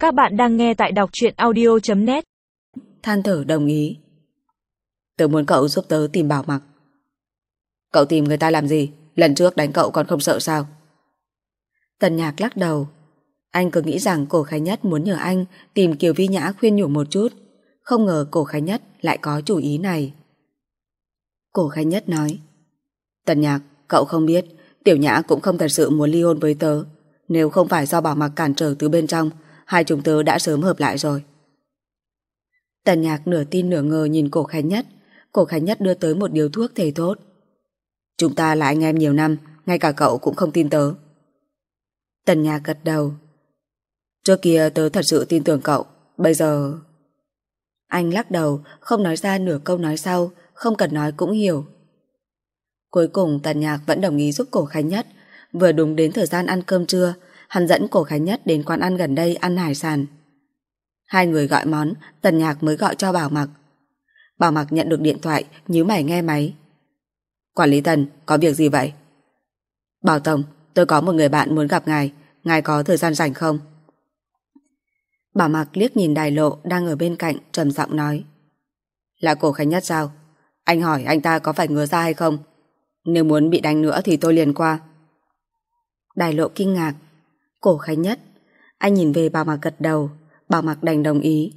Các bạn đang nghe tại đọc truyện audio.net. Than thở đồng ý. Tớ muốn cậu giúp tớ tìm Bảo Mặc. Cậu tìm người ta làm gì? Lần trước đánh cậu còn không sợ sao? Tần Nhạc lắc đầu. Anh cứ nghĩ rằng Cổ Khánh Nhất muốn nhờ anh tìm Kiều Vi Nhã khuyên nhủ một chút. Không ngờ Cổ Khánh Nhất lại có chủ ý này. Cổ Khánh Nhất nói: Tần Nhạc, cậu không biết, Tiểu Nhã cũng không thật sự muốn ly hôn với tớ. Nếu không phải do Bảo Mặc cản trở từ bên trong, hai chúng tớ đã sớm hợp lại rồi. Tần Nhạc nửa tin nửa ngờ nhìn Cổ Khánh Nhất. Cổ Khánh Nhất đưa tới một điếu thuốc thề thốt: Chúng ta là anh em nhiều năm, ngay cả cậu cũng không tin tớ. Tần Nhạc gật đầu. Trước kia tớ thật sự tin tưởng cậu, bây giờ... Anh lắc đầu, không nói ra nửa câu nói sau, không cần nói cũng hiểu. Cuối cùng Tần Nhạc vẫn đồng ý giúp Cổ Khánh Nhất. Vừa đúng đến thời gian ăn cơm trưa, hắn dẫn Cổ Khánh Nhất đến quán ăn gần đây ăn hải sản. Hai người gọi món, Tần Nhạc mới gọi cho Bảo Mặc. Bảo Mặc nhận được điện thoại, nhíu mày nghe máy. Quản lý Tần, có việc gì vậy? Bảo Tổng, tôi có một người bạn muốn gặp ngài có thời gian rảnh không? Bảo Mặc liếc nhìn Đài Lộ đang ở bên cạnh, trầm giọng nói. Là Cổ Khánh Nhất sao? Anh hỏi anh ta có phải ngứa ra hay không? Nếu muốn bị đánh nữa thì tôi liền qua. Đài Lộ kinh ngạc. Cổ Khánh Nhất. Anh nhìn về Bảo Mặc gật đầu. Bảo Mặc đành đồng ý.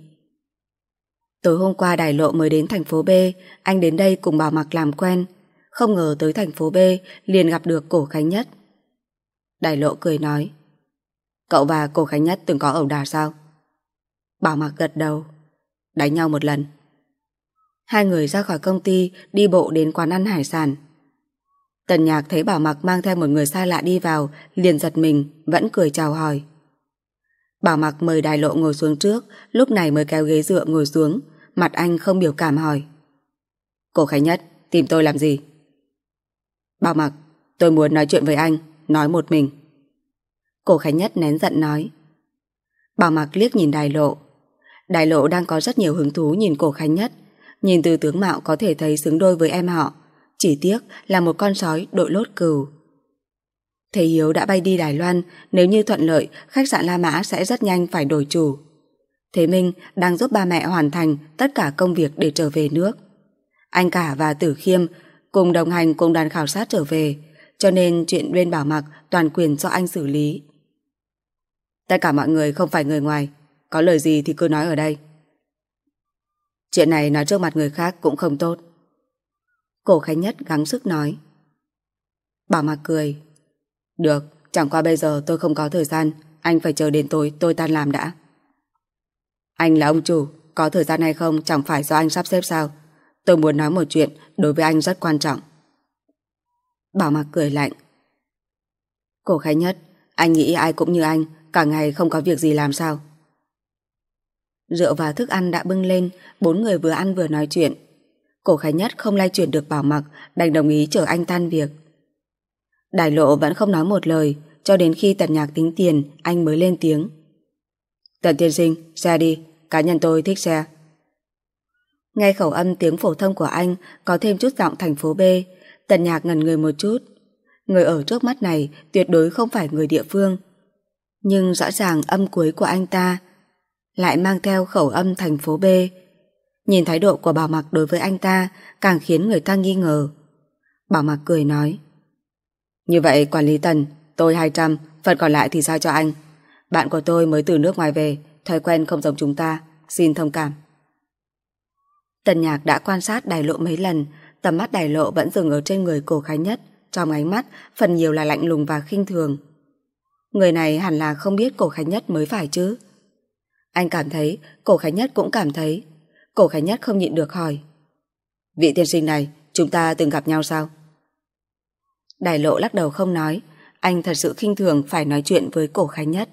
Tối hôm qua Đài Lộ mới đến thành phố B. Anh đến đây cùng Bảo Mặc làm quen. Không ngờ tới thành phố B liền gặp được Cổ Khánh Nhất. Đài Lộ cười nói. Cậu và Cổ Khánh Nhất từng có ẩu đả sao? Bảo Mặc gật đầu. Đánh nhau một lần. Hai người ra khỏi công ty, đi bộ đến quán ăn hải sản. Tần Nhạc thấy Bảo Mặc mang theo một người xa lạ đi vào, liền giật mình, vẫn cười chào hỏi. Bảo Mặc mời Đài Lộ ngồi xuống trước, lúc này mới kéo ghế dựa ngồi xuống, mặt anh không biểu cảm hỏi. Cổ Khánh Nhất, tìm tôi làm gì? Bảo Mặc, tôi muốn nói chuyện với anh, nói một mình. Cổ Khánh Nhất nén giận nói. Bảo Mặc liếc nhìn Đài Lộ. Đài Lộ đang có rất nhiều hứng thú nhìn Cổ Khánh Nhất, nhìn từ tướng mạo có thể thấy xứng đôi với em họ, chỉ tiếc là một con sói đội lốt cừu. Thầy Hiếu đã bay đi Đài Loan, nếu như thuận lợi, khách sạn La Mã sẽ rất nhanh phải đổi chủ. Thế Minh đang giúp ba mẹ hoàn thành tất cả công việc để trở về nước. Anh cả và Tử Khiêm cùng đồng hành cùng đoàn khảo sát trở về, cho nên chuyện bên Bảo Mặc toàn quyền do anh xử lý. Tất cả mọi người không phải người ngoài, có lời gì thì cứ nói ở đây. Chuyện này nói trước mặt người khác cũng không tốt. Cổ Khánh Nhất gắng sức nói. Bảo Mặc cười. Được, chẳng qua bây giờ tôi không có thời gian, anh phải chờ đến tối tôi tan làm đã. Anh là ông chủ, có thời gian hay không chẳng phải do anh sắp xếp sao? Tôi muốn nói một chuyện đối với anh rất quan trọng. Bảo Mặc cười lạnh. Cổ Khánh Nhất, anh nghĩ ai cũng như anh, cả ngày không có việc gì làm sao? Rượu và thức ăn đã bưng lên, bốn người vừa ăn vừa nói chuyện. Cổ Khánh Nhất không lay chuyển được Bảo Mặc, đành đồng ý chờ anh tan việc. Đài Lộ vẫn không nói một lời, cho đến khi Tần Nhạc tính tiền, anh mới lên tiếng. Tần tiên sinh, xe đi, cá nhân tôi thích xe. Nghe khẩu âm tiếng phổ thông của anh có thêm chút giọng thành phố B, Tần Nhạc ngẩn người một chút. Người ở trước mắt này tuyệt đối không phải người địa phương. Nhưng rõ ràng âm cuối của anh ta lại mang theo khẩu âm thành phố B. Nhìn thái độ của Bảo Mặc đối với anh ta càng khiến người ta nghi ngờ. Bảo Mặc cười nói. Như vậy quản lý Tần, tôi 200, phần còn lại thì sao cho anh. Bạn của tôi mới từ nước ngoài về, thói quen không giống chúng ta, xin thông cảm. Tần Nhạc đã quan sát Đài Lộ mấy lần, tầm mắt Đài Lộ vẫn dừng ở trên người Cổ Khánh Nhất, trong ánh mắt phần nhiều là lạnh lùng và khinh thường. Người này hẳn là không biết Cổ Khánh Nhất mới phải chứ. Anh cảm thấy, Cổ Khánh Nhất cũng cảm thấy. Cổ Khánh Nhất không nhịn được hỏi. Vị tiên sinh này, chúng ta từng gặp nhau sao? Đài Lộ lắc đầu không nói. Anh thật sự khinh thường phải nói chuyện với Cổ Khánh Nhất.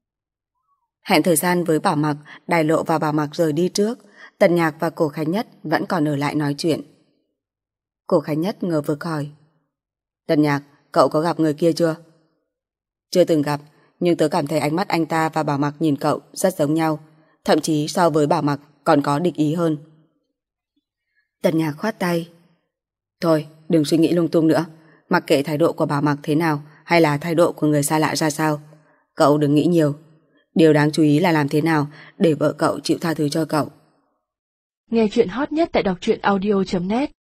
Hẹn thời gian với Bảo Mặc, Đài Lộ và Bảo Mặc rời đi trước. Tần Nhạc và Cổ Khánh Nhất vẫn còn ở lại nói chuyện. Cổ Khánh Nhất ngờ vực hỏi. Tần Nhạc, cậu có gặp người kia chưa? Chưa từng gặp, nhưng tớ cảm thấy ánh mắt anh ta và Bảo Mặc nhìn cậu rất giống nhau, thậm chí so với Bảo Mặc còn có địch ý hơn. Tần Nhạc khoát tay. Thôi, đừng suy nghĩ lung tung nữa. Mặc kệ thái độ của Bảo Mặc thế nào hay là thái độ của người xa lạ ra sao, cậu đừng nghĩ nhiều. Điều đáng chú ý là làm thế nào để vợ cậu chịu tha thứ cho cậu. Nghe chuyện hot nhất tại đọc truyện audio.net